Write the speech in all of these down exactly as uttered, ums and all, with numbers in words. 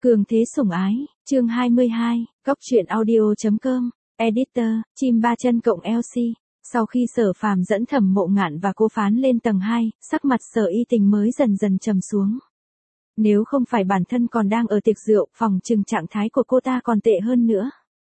Cường thế sủng ái, chương hai mươi hai, Cóc truyện audio.com, Editor, chim ba chân cộng lờ xê. Sau khi Sở Phàm dẫn Thẩm Mộ Ngạn và Cố Phán lên tầng hai, sắc mặt Sở Y Tình mới dần dần trầm xuống. Nếu không phải bản thân còn đang ở tiệc rượu, phòng chừng trạng thái của cô ta còn tệ hơn nữa.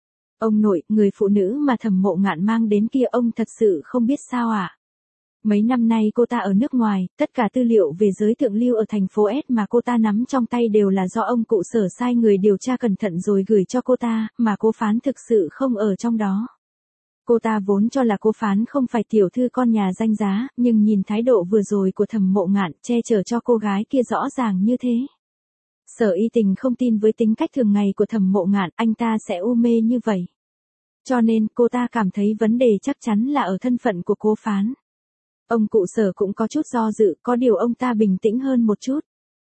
Ông nội, người phụ nữ mà Thẩm Mộ Ngạn mang đến kia ông thật sự không biết sao à? Mấy năm nay cô ta ở nước ngoài, tất cả tư liệu về giới thượng lưu ở thành phố S mà cô ta nắm trong tay đều là do ông cụ Sở sai người điều tra cẩn thận rồi gửi cho cô ta, mà Cố Phán thực sự không ở trong đó. Cô ta vốn cho là Cố Phán không phải tiểu thư con nhà danh giá, nhưng nhìn thái độ vừa rồi của Thẩm Mộ Ngạn che chở cho cô gái kia rõ ràng như thế. Sở Y Tình không tin với tính cách thường ngày của Thẩm Mộ Ngạn, anh ta sẽ u mê như vậy. Cho nên cô ta cảm thấy vấn đề chắc chắn là ở thân phận của Cố Phán. Ông cụ Sở cũng có chút do dự, có điều ông ta bình tĩnh hơn một chút.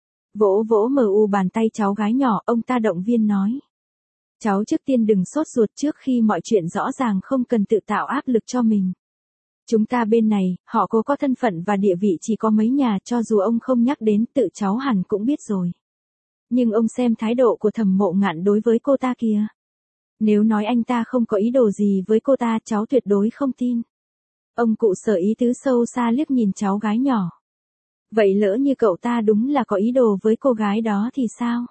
Vỗ vỗ mờ u bàn tay cháu gái nhỏ, ông ta động viên nói. Cháu trước tiên đừng sốt ruột, trước khi mọi chuyện rõ ràng không cần tự tạo áp lực cho mình. Chúng ta bên này, họ Cố có thân phận và địa vị chỉ có mấy nhà, cho dù ông không nhắc đến, tự cháu hẳn cũng biết rồi. Nhưng ông xem thái độ của Thẩm Mộ Ngạn đối với cô ta kìa. Nếu nói anh ta không có ý đồ gì với cô ta, cháu tuyệt đối không tin. Ông cụ Sở ý tứ sâu xa liếc nhìn cháu gái nhỏ. Vậy lỡ như cậu ta đúng là có ý đồ với cô gái đó thì sao?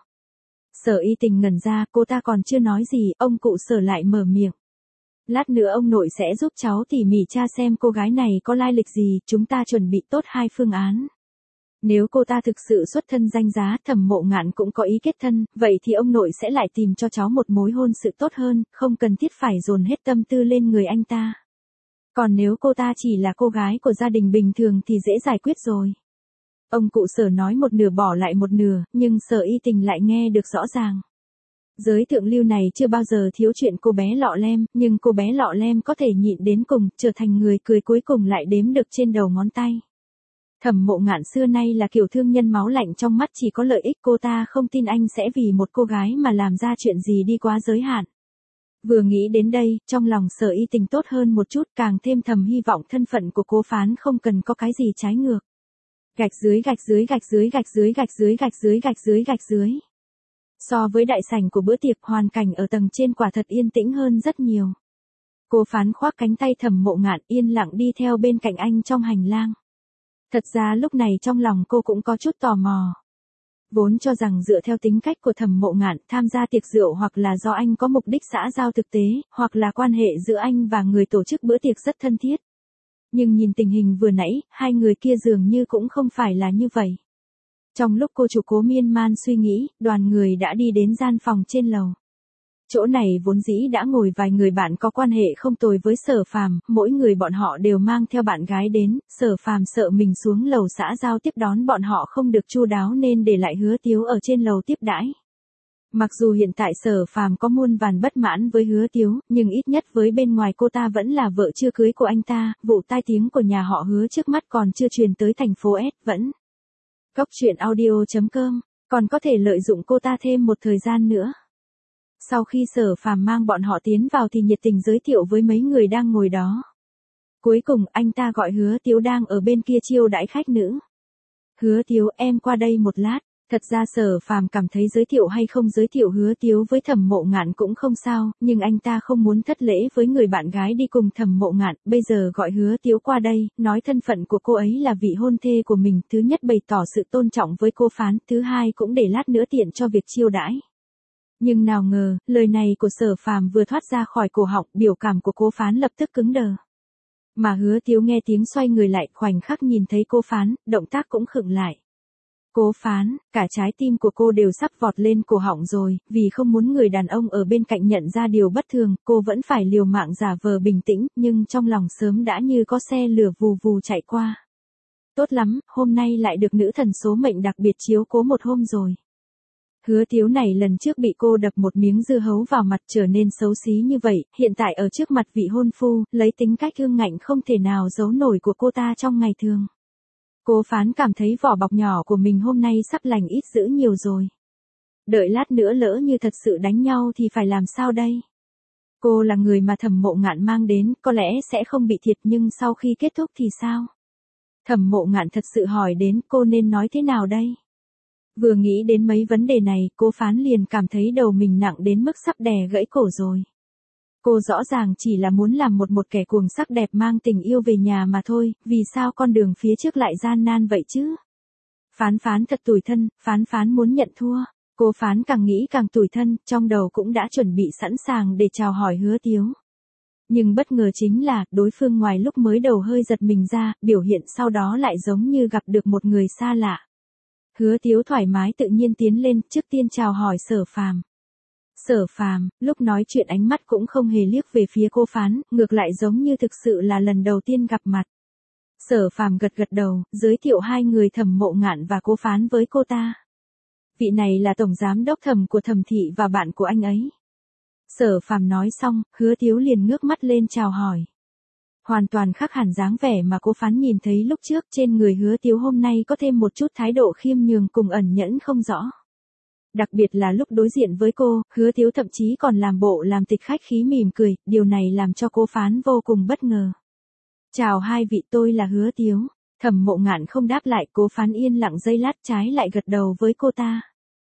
Sở Y Tình ngẩn ra, cô ta còn chưa nói gì, ông cụ Sở lại mở miệng. Lát nữa ông nội sẽ giúp cháu tỉ mỉ tra xem cô gái này có lai lịch gì, chúng ta chuẩn bị tốt hai phương án. Nếu cô ta thực sự xuất thân danh giá, Thẩm Mộ Ngạn cũng có ý kết thân, vậy thì ông nội sẽ lại tìm cho cháu một mối hôn sự tốt hơn, không cần thiết phải dồn hết tâm tư lên người anh ta. Còn nếu cô ta chỉ là cô gái của gia đình bình thường thì dễ giải quyết rồi. Ông cụ Sở nói một nửa bỏ lại một nửa, nhưng Sở Y Tình lại nghe được rõ ràng. Giới thượng lưu này chưa bao giờ thiếu chuyện cô bé lọ lem, nhưng cô bé lọ lem có thể nhịn đến cùng, trở thành người cười cuối cùng lại đếm được trên đầu ngón tay. Thẩm Mộ Ngạn xưa nay là kiểu thương nhân máu lạnh, trong mắt chỉ có lợi ích, cô ta không tin anh sẽ vì một cô gái mà làm ra chuyện gì đi quá giới hạn. Vừa nghĩ đến đây, trong lòng Sở Y Tình tốt hơn một chút, càng thêm thầm hy vọng thân phận của Cố Phán không cần có cái gì trái ngược. Gạch dưới gạch dưới gạch dưới gạch dưới gạch dưới gạch dưới gạch dưới gạch dưới. So với đại sảnh của bữa tiệc, hoàn cảnh ở tầng trên quả thật yên tĩnh hơn rất nhiều. Cố Phán khoác cánh tay Thẩm Mộ Ngạn, yên lặng đi theo bên cạnh anh trong hành lang. Thật ra lúc này trong lòng cô cũng có chút tò mò. Vốn cho rằng dựa theo tính cách của Thẩm Mộ Ngạn, tham gia tiệc rượu hoặc là do anh có mục đích xã giao thực tế, hoặc là quan hệ giữa anh và người tổ chức bữa tiệc rất thân thiết. Nhưng nhìn tình hình vừa nãy, hai người kia dường như cũng không phải là như vậy. Trong lúc cô chủ Cố miên man suy nghĩ, đoàn người đã đi đến gian phòng trên lầu. Chỗ này vốn dĩ đã ngồi vài người bạn có quan hệ không tồi với Sở Phàm, mỗi người bọn họ đều mang theo bạn gái đến, Sở Phàm sợ mình xuống lầu xã giao tiếp đón bọn họ không được chu đáo nên để lại Hứa Tiếu ở trên lầu tiếp đãi. Mặc dù hiện tại Sở Phàm có muôn vàn bất mãn với Hứa Tiếu, nhưng ít nhất với bên ngoài cô ta vẫn là vợ chưa cưới của anh ta, vụ tai tiếng của nhà họ Hứa trước mắt còn chưa truyền tới thành phố S, vẫn. Cóc truyện audio.com, còn có thể lợi dụng cô ta thêm một thời gian nữa. Sau khi Sở Phàm mang bọn họ tiến vào thì nhiệt tình giới thiệu với mấy người đang ngồi đó. Cuối cùng anh ta gọi Hứa Tiếu đang ở bên kia chiêu đãi khách nữ. Hứa Tiếu, em qua đây một lát. Thật ra Sở Phàm cảm thấy giới thiệu hay không giới thiệu Hứa Tiếu với Thẩm Mộ Ngạn cũng không sao, nhưng anh ta không muốn thất lễ với người bạn gái đi cùng Thẩm Mộ Ngạn, bây giờ gọi Hứa Tiếu qua đây, nói thân phận của cô ấy là vị hôn thê của mình, thứ nhất bày tỏ sự tôn trọng với Cố Phán, thứ hai cũng để lát nữa tiện cho việc chiêu đãi. Nhưng nào ngờ, lời này của Sở Phàm vừa thoát ra khỏi cổ họng, biểu cảm của Cố Phán lập tức cứng đờ. Mà Hứa Tiếu nghe tiếng xoay người lại, khoảnh khắc nhìn thấy Cố Phán, động tác cũng khựng lại. Cố Phán, cả trái tim của cô đều sắp vọt lên cổ họng rồi, vì không muốn người đàn ông ở bên cạnh nhận ra điều bất thường, cô vẫn phải liều mạng giả vờ bình tĩnh, nhưng trong lòng sớm đã như có xe lửa vù vù chạy qua. Tốt lắm, hôm nay lại được nữ thần số mệnh đặc biệt chiếu cố một hôm rồi. Hứa Tiếu này lần trước bị cô đập một miếng dưa hấu vào mặt trở nên xấu xí như vậy, hiện tại ở trước mặt vị hôn phu, lấy tính cách ương ngạnh không thể nào giấu nổi của cô ta trong ngày thường. Cố Phán cảm thấy vỏ bọc nhỏ của mình hôm nay sắp lành ít dữ nhiều rồi. Đợi lát nữa lỡ như thật sự đánh nhau thì phải làm sao đây? Cô là người mà Thẩm Mộ Ngạn mang đến, có lẽ sẽ không bị thiệt, nhưng sau khi kết thúc thì sao? Thẩm Mộ Ngạn thật sự hỏi đến, cô nên nói thế nào đây? Vừa nghĩ đến mấy vấn đề này, cô Phán liền cảm thấy đầu mình nặng đến mức sắp đè gãy cổ rồi. Cô rõ ràng chỉ là muốn làm một một kẻ cuồng sắc đẹp mang tình yêu về nhà mà thôi, vì sao con đường phía trước lại gian nan vậy chứ? Phán Phán thật tủi thân, Phán Phán muốn nhận thua. Cô Phán càng nghĩ càng tủi thân, trong đầu cũng đã chuẩn bị sẵn sàng để chào hỏi Hứa Tiếu. Nhưng bất ngờ chính là, đối phương ngoài lúc mới đầu hơi giật mình ra, biểu hiện sau đó lại giống như gặp được một người xa lạ. Hứa Tiếu thoải mái tự nhiên tiến lên, trước tiên chào hỏi Sở Phàm. Sở Phàm, lúc nói chuyện ánh mắt cũng không hề liếc về phía cô Phán, ngược lại giống như thực sự là lần đầu tiên gặp mặt. Sở Phàm gật gật đầu, giới thiệu hai người Thẩm Mộ Ngạn và cô Phán với cô ta. Vị này là tổng giám đốc Thẩm của Thẩm thị và bạn của anh ấy. Sở Phàm nói xong, Hứa Tiếu liền ngước mắt lên chào hỏi. Hoàn toàn khác hẳn dáng vẻ mà cô Phán nhìn thấy lúc trước, trên người Hứa Tiếu hôm nay có thêm một chút thái độ khiêm nhường cùng ẩn nhẫn không rõ. Đặc biệt là lúc đối diện với cô, Hứa Tiếu thậm chí còn làm bộ làm tịch khách khí mỉm cười, điều này làm cho cô Phán vô cùng bất ngờ. Chào hai vị, tôi là Hứa Tiếu. Thẩm Mộ Ngạn không đáp lại, cô Phán yên lặng giây lát trái lại gật đầu với cô ta.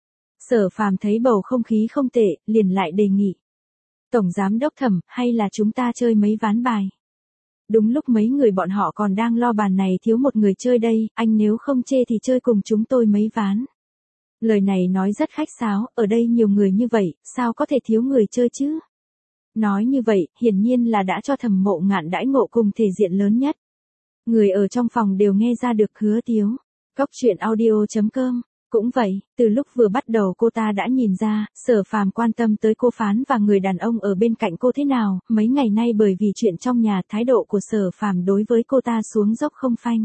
Sở Phàm thấy bầu không khí không tệ, liền lại đề nghị. Tổng giám đốc Thẩm, hay là chúng ta chơi mấy ván bài? Đúng lúc mấy người bọn họ còn đang lo bàn này thiếu một người chơi đây, anh nếu không chê thì chơi cùng chúng tôi mấy ván. Lời này nói rất khách sáo, ở đây nhiều người như vậy, sao có thể thiếu người chơi chứ? Nói như vậy, hiển nhiên là đã cho Thẩm Mộ Ngạn đãi ngộ cùng thể diện lớn nhất. Người ở trong phòng đều nghe ra được Hứa Tiếu. Cóc truyện audio chấm com. Cũng vậy, từ lúc vừa bắt đầu cô ta đã nhìn ra, Sở Phàm quan tâm tới cô Phán và người đàn ông ở bên cạnh cô thế nào, mấy ngày nay bởi vì chuyện trong nhà, thái độ của Sở Phàm đối với cô ta xuống dốc không phanh.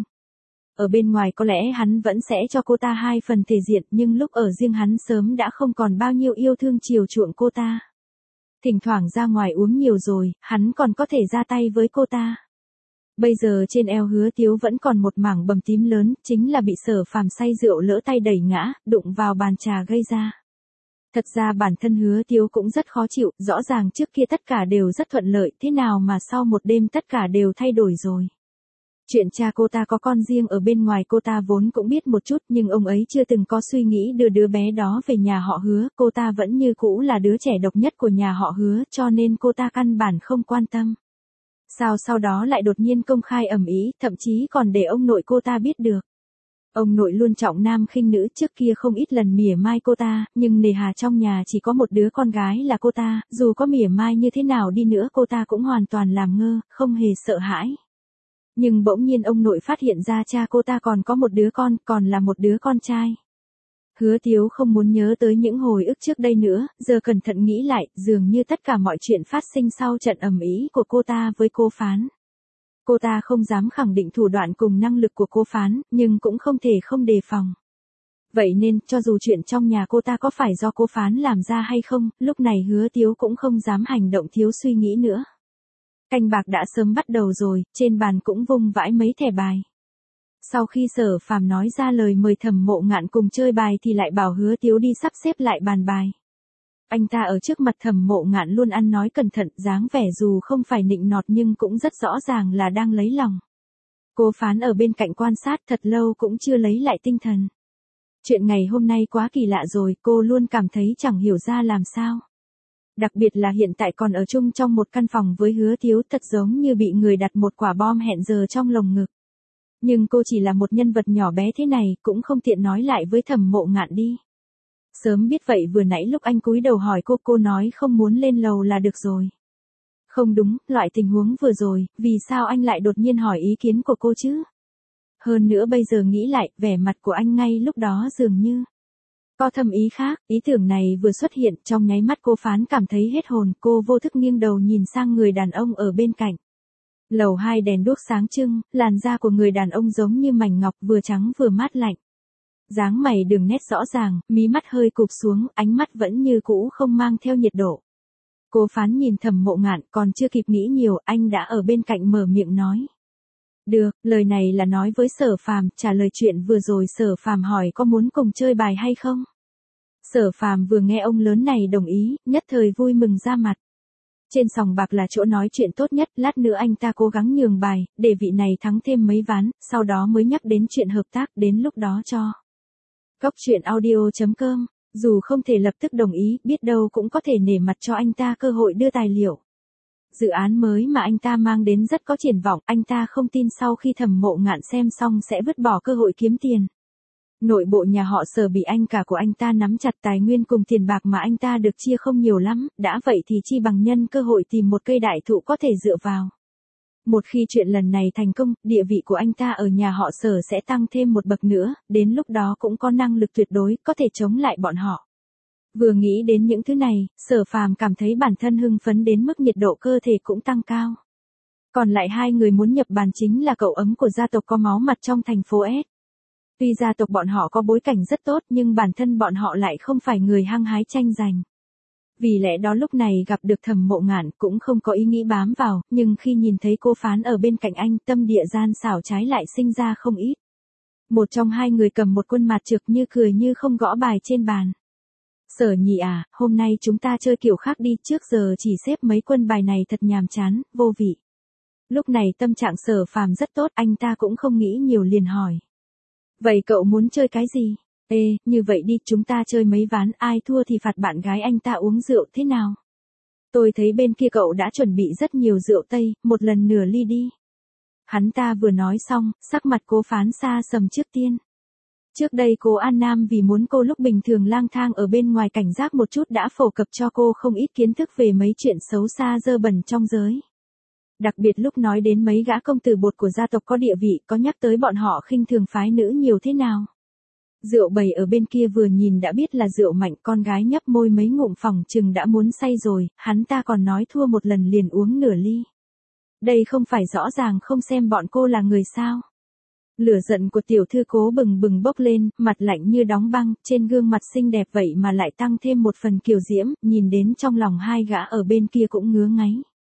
Ở bên ngoài có lẽ hắn vẫn sẽ cho cô ta hai phần thể diện, nhưng lúc ở riêng hắn sớm đã không còn bao nhiêu yêu thương chiều chuộng cô ta. Thỉnh thoảng ra ngoài uống nhiều rồi, hắn còn có thể ra tay với cô ta. Bây giờ trên eo Hứa Tiếu vẫn còn một mảng bầm tím lớn, chính là bị Sở Phàm say rượu lỡ tay đẩy ngã, đụng vào bàn trà gây ra. Thật ra bản thân Hứa Tiếu cũng rất khó chịu, rõ ràng trước kia tất cả đều rất thuận lợi, thế nào mà sau một đêm tất cả đều thay đổi rồi. Chuyện cha cô ta có con riêng ở bên ngoài cô ta vốn cũng biết một chút, nhưng ông ấy chưa từng có suy nghĩ đưa đứa bé đó về nhà họ Hứa, cô ta vẫn như cũ là đứa trẻ độc nhất của nhà họ Hứa, cho nên cô ta căn bản không quan tâm. Sao sau đó lại đột nhiên công khai ầm ĩ, thậm chí còn để ông nội cô ta biết được. Ông nội luôn trọng nam khinh nữ, trước kia không ít lần mỉa mai cô ta, nhưng nề hà trong nhà chỉ có một đứa con gái là cô ta, dù có mỉa mai như thế nào đi nữa cô ta cũng hoàn toàn làm ngơ, không hề sợ hãi. Nhưng bỗng nhiên ông nội phát hiện ra cha cô ta còn có một đứa con, còn là một đứa con trai. Hứa Tiếu không muốn nhớ tới những hồi ức trước đây nữa, giờ cẩn thận nghĩ lại, dường như tất cả mọi chuyện phát sinh sau trận ầm ĩ của cô ta với cô Phán. Cô ta không dám khẳng định thủ đoạn cùng năng lực của cô Phán, nhưng cũng không thể không đề phòng. Vậy nên, cho dù chuyện trong nhà cô ta có phải do cô Phán làm ra hay không, lúc này Hứa Tiếu cũng không dám hành động thiếu suy nghĩ nữa. Canh bạc đã sớm bắt đầu rồi, trên bàn cũng vung vãi mấy thẻ bài. Sau khi Sở Phàm nói ra lời mời Thẩm Mộ Ngạn cùng chơi bài thì lại bảo Hứa Tiếu đi sắp xếp lại bàn bài. Anh ta ở trước mặt Thẩm Mộ Ngạn luôn ăn nói cẩn thận, dáng vẻ dù không phải nịnh nọt nhưng cũng rất rõ ràng là đang lấy lòng. Cô Phán ở bên cạnh quan sát thật lâu cũng chưa lấy lại tinh thần. Chuyện ngày hôm nay quá kỳ lạ rồi, cô luôn cảm thấy chẳng hiểu ra làm sao. Đặc biệt là hiện tại còn ở chung trong một căn phòng với Hứa Tiếu, thật giống như bị người đặt một quả bom hẹn giờ trong lồng ngực. Nhưng cô chỉ là một nhân vật nhỏ bé thế này, cũng không tiện nói lại với Thẩm Mộ Ngạn đi. Sớm biết vậy vừa nãy lúc anh cúi đầu hỏi cô, cô nói không muốn lên lầu là được rồi. Không đúng, loại tình huống vừa rồi, vì sao anh lại đột nhiên hỏi ý kiến của cô chứ? Hơn nữa bây giờ nghĩ lại, vẻ mặt của anh ngay lúc đó dường như có thâm ý khác, ý tưởng này vừa xuất hiện, trong nháy mắt cô Phán cảm thấy hết hồn, cô vô thức nghiêng đầu nhìn sang người đàn ông ở bên cạnh. Lầu hai đèn đuốc sáng trưng, làn da của người đàn ông giống như mảnh ngọc, vừa trắng vừa mát lạnh. Dáng mày đường nét rõ ràng, mí mắt hơi cụp xuống, ánh mắt vẫn như cũ không mang theo nhiệt độ. Cô Phán nhìn Thẩm Mộ Ngạn, còn chưa kịp nghĩ nhiều, anh đã ở bên cạnh mở miệng nói. Được, lời này là nói với Sở Phàm, trả lời chuyện vừa rồi Sở Phàm hỏi có muốn cùng chơi bài hay không. Sở Phàm vừa nghe ông lớn này đồng ý, nhất thời vui mừng ra mặt. Trên sòng bạc là chỗ nói chuyện tốt nhất, lát nữa anh ta cố gắng nhường bài, để vị này thắng thêm mấy ván, sau đó mới nhắc đến chuyện hợp tác, đến lúc đó cho Cóc truyện audio chấm com, dù không thể lập tức đồng ý, biết đâu cũng có thể nể mặt cho anh ta cơ hội đưa tài liệu. Dự án mới mà anh ta mang đến rất có triển vọng, anh ta không tin sau khi Thẩm Mộ Ngạn xem xong sẽ vứt bỏ cơ hội kiếm tiền. Nội bộ nhà họ Sở bị anh cả của anh ta nắm chặt tài nguyên cùng tiền bạc mà anh ta được chia không nhiều lắm, đã vậy thì chi bằng nhân cơ hội tìm một cây đại thụ có thể dựa vào. Một khi chuyện lần này thành công, địa vị của anh ta ở nhà họ Sở sẽ tăng thêm một bậc nữa, đến lúc đó cũng có năng lực tuyệt đối, có thể chống lại bọn họ. Vừa nghĩ đến những thứ này, Sở Phàm cảm thấy bản thân hưng phấn đến mức nhiệt độ cơ thể cũng tăng cao. Còn lại hai người muốn nhập bàn chính là cậu ấm của gia tộc có máu mặt trong thành phố S. Tuy gia tộc bọn họ có bối cảnh rất tốt nhưng bản thân bọn họ lại không phải người hăng hái tranh giành. Vì lẽ đó lúc này gặp được Thẩm Mộ Ngạn cũng không có ý nghĩ bám vào, nhưng khi nhìn thấy cô Phán ở bên cạnh anh, tâm địa gian xảo trái lại sinh ra không ít. Một trong hai người cầm một quân mạt trực như cười như không gõ bài trên bàn. Sở Nhị à, hôm nay chúng ta chơi kiểu khác đi, trước giờ chỉ xếp mấy quân bài này thật nhàm chán, vô vị. Lúc này tâm trạng Sở Phàm rất tốt, anh ta cũng không nghĩ nhiều liền hỏi. Vậy cậu muốn chơi cái gì? Ê, như vậy đi, chúng ta chơi mấy ván, ai thua thì phạt bạn gái anh ta uống rượu thế nào? Tôi thấy bên kia cậu đã chuẩn bị rất nhiều rượu Tây, một lần nửa ly đi. Hắn ta vừa nói xong, sắc mặt Cố Phán xa sầm trước tiên. Trước đây Cố An Nam vì muốn cô lúc bình thường lang thang ở bên ngoài cảnh giác một chút đã phổ cập cho cô không ít kiến thức về mấy chuyện xấu xa dơ bẩn trong giới. Đặc biệt lúc nói đến mấy gã công tử bột của gia tộc có địa vị, có nhắc tới bọn họ khinh thường phái nữ nhiều thế nào. Rượu bầy ở bên kia vừa nhìn đã biết là rượu mạnh, con gái nhấp môi mấy ngụm phòng chừng đã muốn say rồi, hắn ta còn nói thua một lần liền uống nửa ly. Đây không phải rõ ràng không xem bọn cô là người sao. Lửa giận của tiểu thư Cố bừng bừng bốc lên, mặt lạnh như đóng băng, trên gương mặt xinh đẹp vậy mà lại tăng thêm một phần kiều diễm, nhìn đến trong lòng hai gã ở bên kia cũng ngứa ngáy.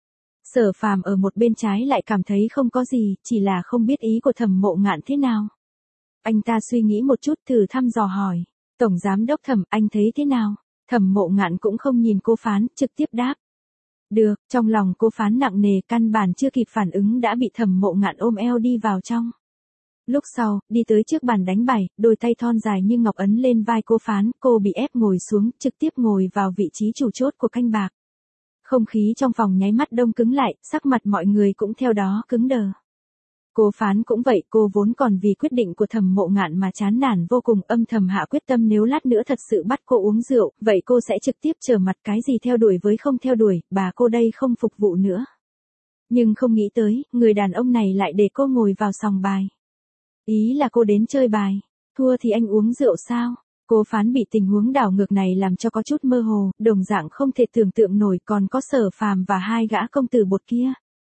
Sở Phàm ở một bên trái lại cảm thấy không có gì, chỉ là không biết ý của Thẩm Mộ Ngạn thế nào. Anh ta suy nghĩ một chút thử thăm dò hỏi, Tổng Giám Đốc Thẩm, anh thấy thế nào? Thẩm Mộ Ngạn cũng không nhìn Cố Phán, trực tiếp đáp. Được, trong lòng Cố Phán nặng nề, căn bản chưa kịp phản ứng đã bị Thẩm Mộ Ngạn ôm eo đi vào trong. Lúc sau, đi tới trước bàn đánh bài, đôi tay thon dài như ngọc ấn lên vai Cố Phán, cô bị ép ngồi xuống, trực tiếp ngồi vào vị trí chủ chốt của canh bạc. Không khí trong phòng nháy mắt đông cứng lại, sắc mặt mọi người cũng theo đó cứng đờ. Cố Phán cũng vậy, cô vốn còn vì quyết định của Thẩm Mộ Ngạn mà chán nản vô cùng, âm thầm hạ quyết tâm nếu lát nữa thật sự bắt cô uống rượu, vậy cô sẽ trực tiếp trở mặt, cái gì theo đuổi với không theo đuổi, bà cô đây không phục vụ nữa. Nhưng không nghĩ tới, người đàn ông này lại để cô ngồi vào sòng bài. Ý là cô đến chơi bài, thua thì anh uống rượu sao? Cố Phán bị tình huống đảo ngược này làm cho có chút mơ hồ, đồng dạng không thể tưởng tượng nổi, còn có Sở Phàm và hai gã công tử bột kia.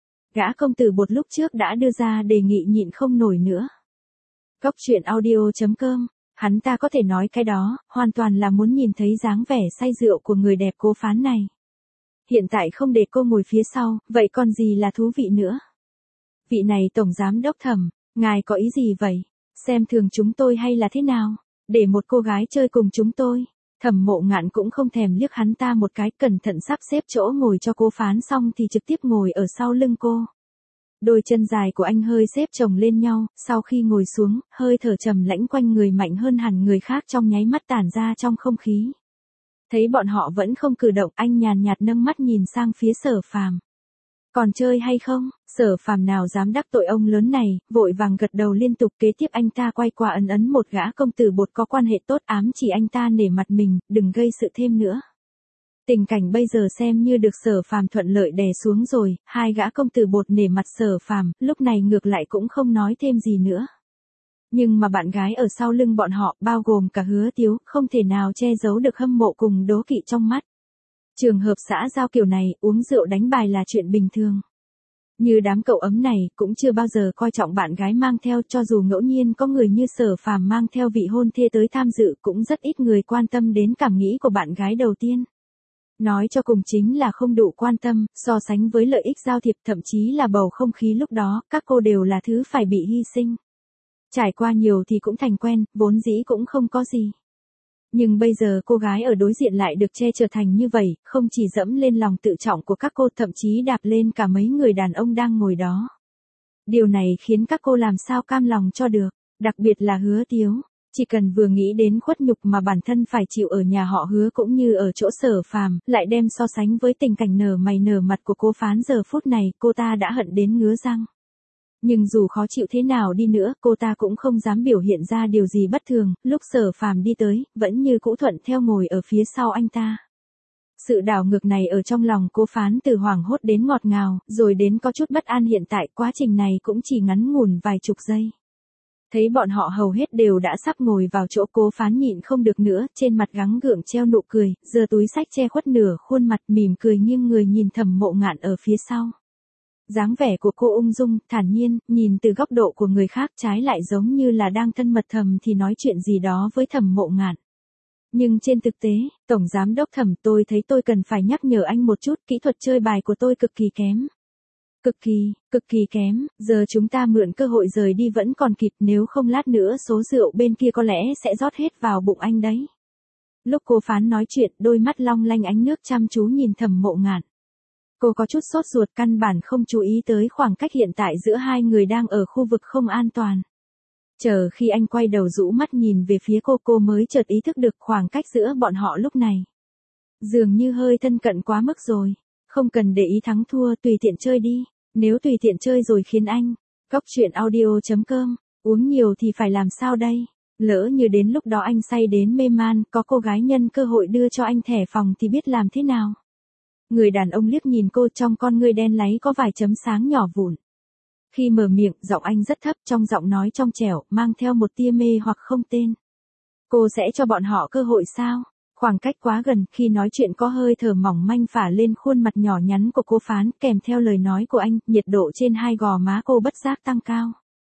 Gã công tử bột lúc trước đã đưa ra đề nghị nhịn không nổi nữa. Cóc truyện audio chấm com, hắn ta có thể nói cái đó, hoàn toàn là muốn nhìn thấy dáng vẻ say rượu của người đẹp Cố Phán này. Hiện tại không để cô ngồi phía sau, vậy còn gì là thú vị nữa? Vị này Tổng Giám Đốc Thẩm, ngài có ý gì vậy? Xem thường chúng tôi hay là thế nào? Để một cô gái chơi cùng chúng tôi. Thẩm Mộ Ngạn cũng không thèm liếc hắn ta một cái, cẩn thận sắp xếp chỗ ngồi cho Cố Phán xong thì trực tiếp ngồi ở sau lưng cô. Đôi chân dài của anh hơi xếp chồng lên nhau, sau khi ngồi xuống, hơi thở trầm lãnh quanh người mạnh hơn hẳn người khác trong nháy mắt tản ra trong không khí. Thấy bọn họ vẫn không cử động, anh nhàn nhạt nâng mắt nhìn sang phía Sở Phàm. Còn chơi hay không? Sở Phàm nào dám đắc tội ông lớn này, vội vàng gật đầu liên tục, kế tiếp anh ta quay qua ấn ấn một gã công tử bột có quan hệ tốt, ám chỉ anh ta nể mặt mình, đừng gây sự thêm nữa. Tình cảnh bây giờ xem như được Sở Phàm thuận lợi đè xuống rồi, hai gã công tử bột nể mặt Sở Phàm, lúc này ngược lại cũng không nói thêm gì nữa. Nhưng mà bạn gái ở sau lưng bọn họ, bao gồm cả Hứa Tiếu, không thể nào che giấu được hâm mộ cùng đố kỵ trong mắt. Trường hợp xã giao kiểu này, uống rượu đánh bài là chuyện bình thường. Như đám cậu ấm này, cũng chưa bao giờ coi trọng bạn gái mang theo, cho dù ngẫu nhiên có người như Sở Phàm mang theo vị hôn thê tới tham dự, cũng rất ít người quan tâm đến cảm nghĩ của bạn gái đầu tiên. Nói cho cùng chính là không đủ quan tâm, so sánh với lợi ích giao thiệp, thậm chí là bầu không khí lúc đó, các cô đều là thứ phải bị hy sinh. Trải qua nhiều thì cũng thành quen, vốn dĩ cũng không có gì. Nhưng bây giờ cô gái ở đối diện lại được che chở thành như vậy, không chỉ dẫm lên lòng tự trọng của các cô, thậm chí đạp lên cả mấy người đàn ông đang ngồi đó. Điều này khiến các cô làm sao cam lòng cho được, đặc biệt là Hứa Tiếu. Chỉ cần vừa nghĩ đến khuất nhục mà bản thân phải chịu ở nhà họ Hứa cũng như ở chỗ Sở Phàm, lại đem so sánh với tình cảnh nở mày nở mặt của cô Phán giờ phút này, cô ta đã hận đến ngứa răng. Nhưng dù khó chịu thế nào đi nữa, cô ta cũng không dám biểu hiện ra điều gì bất thường, lúc Sở Phàm đi tới, vẫn như cũ thuận theo ngồi ở phía sau anh ta. Sự đảo ngược này ở trong lòng cô Phán từ hoảng hốt đến ngọt ngào, rồi đến có chút bất an, hiện tại quá trình này cũng chỉ ngắn ngủn vài chục giây. Thấy bọn họ hầu hết đều đã sắp ngồi vào chỗ, cô Phán nhịn không được nữa, trên mặt gắng gượng treo nụ cười, giơ túi xách che khuất nửa khuôn mặt, mỉm cười nghiêng người nhìn Thẩm Mộ Ngạn ở phía sau. Dáng vẻ của cô ung dung, thản nhiên, nhìn từ góc độ của người khác trái lại giống như là đang thân mật thầm thì nói chuyện gì đó với Thẩm Mộ Ngạn. Nhưng trên thực tế, Tổng Giám Đốc Thẩm, tôi thấy tôi cần phải nhắc nhở anh một chút, kỹ thuật chơi bài của tôi cực kỳ kém. Cực kỳ, cực kỳ kém, giờ chúng ta mượn cơ hội rời đi vẫn còn kịp, nếu không lát nữa số rượu bên kia có lẽ sẽ rót hết vào bụng anh đấy. Lúc cô Phán nói chuyện, đôi mắt long lanh ánh nước chăm chú nhìn Thẩm Mộ Ngạn. Cô có chút sốt ruột, căn bản không chú ý tới khoảng cách hiện tại giữa hai người đang ở khu vực không an toàn. Chờ khi anh quay đầu rũ mắt nhìn về phía cô, cô mới chợt ý thức được khoảng cách giữa bọn họ lúc này dường như hơi thân cận quá mức rồi. Không cần để ý thắng thua, tùy tiện chơi đi. Nếu tùy tiện chơi rồi khiến anh, Cóc truyện audio chấm com, uống nhiều thì phải làm sao đây? Lỡ như đến lúc đó anh say đến mê man, có cô gái nhân cơ hội đưa cho anh thẻ phòng thì biết làm thế nào? Người đàn ông liếc nhìn cô, trong con ngươi đen láy có vài chấm sáng nhỏ vụn. Khi mở miệng, giọng anh rất thấp, trong giọng nói trong trẻo, mang theo một tia mê hoặc không tên. Cô sẽ cho bọn họ cơ hội sao? Khoảng cách quá gần, khi nói chuyện có hơi thở mỏng manh phả lên khuôn mặt nhỏ nhắn của cô Phán, kèm theo lời nói của anh, nhiệt độ trên hai gò má cô bất giác tăng cao.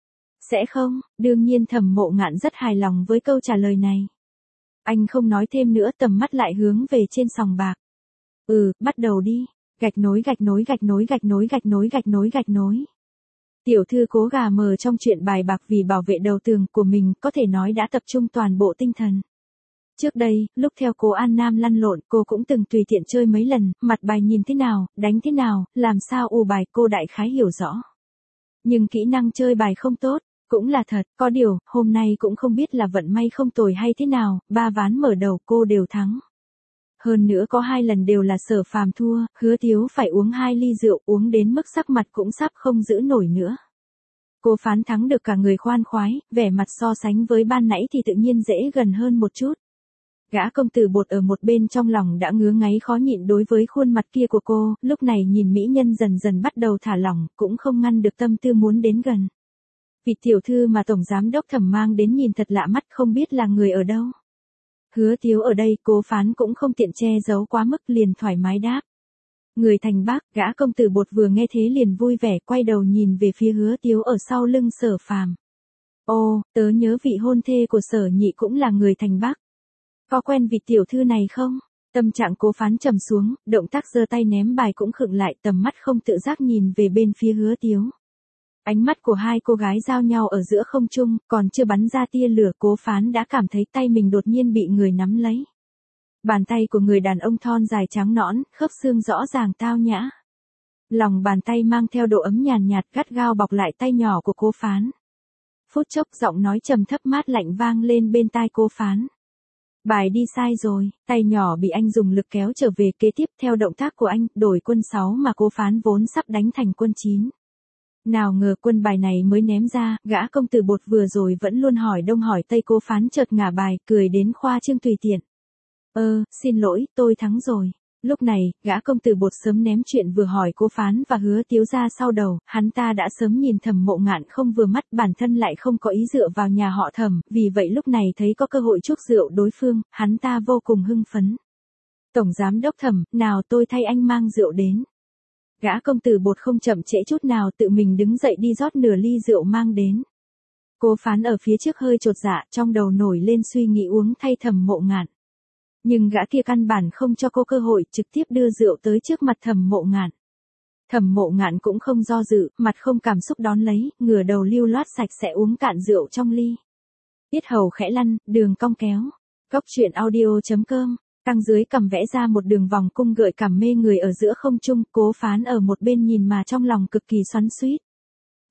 Sẽ không, đương nhiên Thẩm Mộ Ngạn rất hài lòng với câu trả lời này. Anh không nói thêm nữa, tầm mắt lại hướng về trên sòng bạc. Ừ, bắt đầu đi. Gạch nối gạch nối gạch nối gạch nối gạch nối gạch nối gạch nối. Tiểu thư Cố Gà Mờ trong chuyện bài bạc vì bảo vệ đầu tường của mình có thể nói đã tập trung toàn bộ tinh thần. Trước đây, lúc theo Cố An Nam lăn lộn, cô cũng từng tùy tiện chơi mấy lần, mặt bài nhìn thế nào, đánh thế nào, làm sao ù bài, cô đại khái hiểu rõ. Nhưng kỹ năng chơi bài không tốt, cũng là thật, có điều, hôm nay cũng không biết là vận may không tồi hay thế nào, ba ván mở đầu cô đều thắng. Hơn nữa có hai lần đều là Sở Phàm thua, Hứa Tiếu phải uống hai ly rượu, uống đến mức sắc mặt cũng sắp không giữ nổi nữa. Cô Phán thắng được cả người khoan khoái, vẻ mặt so sánh với ban nãy thì tự nhiên dễ gần hơn một chút. Gã công tử Bột ở một bên trong lòng đã ngứa ngáy khó nhịn đối với khuôn mặt kia của cô, lúc này nhìn mỹ nhân dần dần bắt đầu thả lỏng, cũng không ngăn được tâm tư muốn đến gần. Vị tiểu thư mà Tổng Giám Đốc Thẩm mang đến nhìn thật lạ mắt, không biết là người ở đâu. Hứa Tiếu ở đây, Cố Phán cũng không tiện che giấu quá mức, liền thoải mái đáp. Người thành Bắc, gã công tử Bột vừa nghe thế liền vui vẻ, quay đầu nhìn về phía Hứa Tiếu ở sau lưng Sở Phàm. Ô, tớ nhớ vị hôn thê của Sở Nhị cũng là người thành Bắc. Có quen vị tiểu thư này không? Tâm trạng Cố Phán trầm xuống, động tác giơ tay ném bài cũng khựng lại, tầm mắt không tự giác nhìn về bên phía Hứa Tiếu. Ánh mắt của hai cô gái giao nhau ở giữa không trung, còn chưa bắn ra tia lửa, Cố Phán đã cảm thấy tay mình đột nhiên bị người nắm lấy. Bàn tay của người đàn ông thon dài trắng nõn, khớp xương rõ ràng tao nhã. Lòng bàn tay mang theo độ ấm nhàn nhạt, gắt gao bọc lại tay nhỏ của Cố Phán. Phút chốc giọng nói trầm thấp mát lạnh vang lên bên tai Cố Phán. Bài đi sai rồi, tay nhỏ bị anh dùng lực kéo trở về, kế tiếp theo động tác của anh, đổi quân sáu mà Cố Phán vốn sắp đánh thành quân chín. Nào ngờ quân bài này mới ném ra, gã công tử Bột vừa rồi vẫn luôn hỏi đông hỏi tây, Cố Phán chợt ngả bài, cười đến khoa trương tùy tiện. Ơ, xin lỗi, tôi thắng rồi. Lúc này, gã công tử Bột sớm ném chuyện vừa hỏi Cố Phán và Hứa Tiếu ra sau đầu, hắn ta đã sớm nhìn Thẩm Mộ Ngạn không vừa mắt, bản thân lại không có ý dựa vào nhà họ Thẩm, vì vậy lúc này thấy có cơ hội chuốc rượu đối phương, hắn ta vô cùng hưng phấn. Tổng Giám Đốc Thẩm, nào tôi thay anh mang rượu đến. Gã công tử Bột không chậm trễ chút nào, tự mình đứng dậy đi rót nửa ly rượu mang đến. Cố Phán ở phía trước hơi chột dạ, trong đầu nổi lên suy nghĩ uống thay Thẩm Mộ Ngạn. Nhưng gã kia căn bản không cho cô cơ hội, trực tiếp đưa rượu tới trước mặt Thẩm Mộ Ngạn. Thẩm Mộ Ngạn cũng không do dự, mặt không cảm xúc đón lấy, ngửa đầu lưu loát sạch sẽ uống cạn rượu trong ly. Yết hầu khẽ lăn, đường cong kéo. Cóc truyện audio chấm com, tăng dưới cằm vẽ ra một đường vòng cung gợi cảm mê người ở giữa không trung, Cố Phán ở một bên nhìn mà trong lòng cực kỳ xoắn xuýt.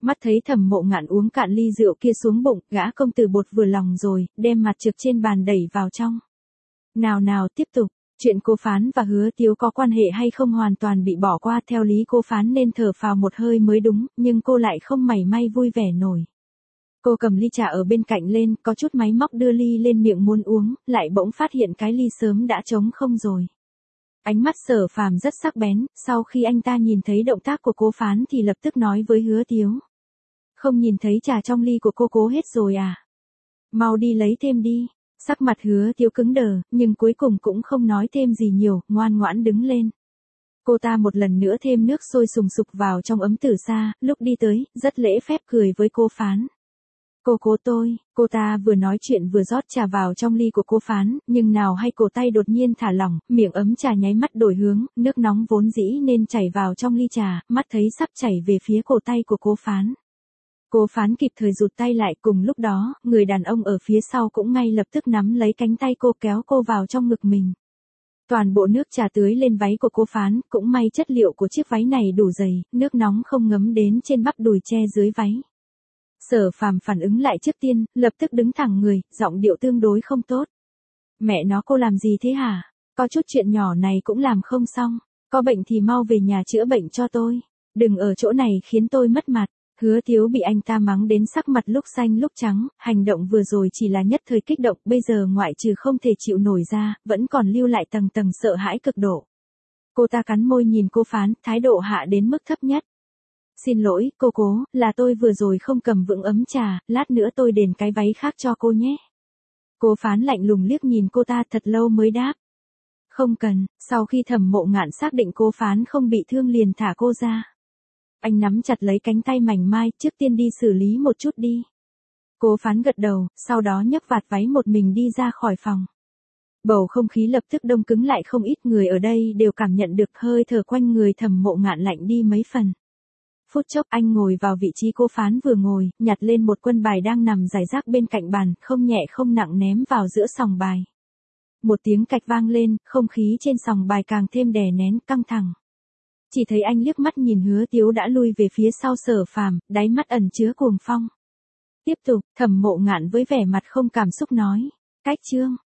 Mắt thấy Thẩm Mộ Ngạn uống cạn ly rượu kia xuống bụng, gã công tử bột vừa lòng rồi, đem mặt trược trên bàn đẩy vào trong. Nào nào tiếp tục, chuyện cô Phán và Hứa Tiếu có quan hệ hay không hoàn toàn bị bỏ qua, theo lý cô Phán nên thở phào một hơi mới đúng, nhưng cô lại không mảy may vui vẻ nổi. Cô cầm ly trà ở bên cạnh lên, có chút máy móc đưa ly lên miệng muốn uống, lại bỗng phát hiện cái ly sớm đã trống không rồi. Ánh mắt Sở Phàm rất sắc bén, sau khi anh ta nhìn thấy động tác của cô Phán thì lập tức nói với Hứa Tiếu. Không nhìn thấy trà trong ly của cô cố hết rồi à? Mau đi lấy thêm đi. Sắc mặt Hứa Tiếu cứng đờ, nhưng cuối cùng cũng không nói thêm gì nhiều, ngoan ngoãn đứng lên. Cô ta một lần nữa thêm nước sôi sùng sục vào trong ấm từ xa, lúc đi tới, rất lễ phép cười với cô Phán. Cô cố tôi, cô ta vừa nói chuyện vừa rót trà vào trong ly của cô Phán, nhưng nào hay cổ tay đột nhiên thả lỏng, miệng ấm trà nháy mắt đổi hướng, nước nóng vốn dĩ nên chảy vào trong ly trà, mắt thấy sắp chảy về phía cổ tay của cô Phán. Cô Phán kịp thời rụt tay lại, cùng lúc đó, người đàn ông ở phía sau cũng ngay lập tức nắm lấy cánh tay cô kéo cô vào trong ngực mình. Toàn bộ nước trà tưới lên váy của cô Phán, cũng may chất liệu của chiếc váy này đủ dày, nước nóng không ngấm đến trên bắp đùi che dưới váy. Sở Phàm phản ứng lại trước tiên, lập tức đứng thẳng người, giọng điệu tương đối không tốt. Mẹ nó, cô làm gì thế hả? Có chút chuyện nhỏ này cũng làm không xong, có bệnh thì mau về nhà chữa bệnh cho tôi, đừng ở chỗ này khiến tôi mất mặt. Hứa Tiếu bị anh ta mắng đến sắc mặt lúc xanh lúc trắng, hành động vừa rồi chỉ là nhất thời kích động, bây giờ ngoại trừ không thể chịu nổi ra, vẫn còn lưu lại tầng tầng sợ hãi cực độ. Cô ta cắn môi nhìn cô Phán, thái độ hạ đến mức thấp nhất. Xin lỗi, cô cố, là tôi vừa rồi không cầm vững ấm trà, lát nữa tôi đền cái váy khác cho cô nhé. Cô Phán lạnh lùng liếc nhìn cô ta thật lâu mới đáp. Không cần, sau khi Thẩm Mộ Ngạn xác định cô Phán không bị thương liền thả cô ra. Anh nắm chặt lấy cánh tay mảnh mai, trước tiên đi xử lý một chút đi. Cô Phán gật đầu, sau đó nhấc vạt váy một mình đi ra khỏi phòng. Bầu không khí lập tức đông cứng lại, không ít người ở đây đều cảm nhận được hơi thở quanh người Thẩm Mộ Ngạn lạnh đi mấy phần. Phút chốc anh ngồi vào vị trí cô Phán vừa ngồi, nhặt lên một quân bài đang nằm rải rác bên cạnh bàn, không nhẹ không nặng ném vào giữa sòng bài. Một tiếng cạch vang lên, không khí trên sòng bài càng thêm đè nén, căng thẳng. Chỉ thấy anh liếc mắt nhìn Hứa Tiếu đã lui về phía sau Sở Phàm, đáy mắt ẩn chứa cuồng phong. Tiếp tục, Thẩm Mộ Ngạn với vẻ mặt không cảm xúc nói. Cách chương.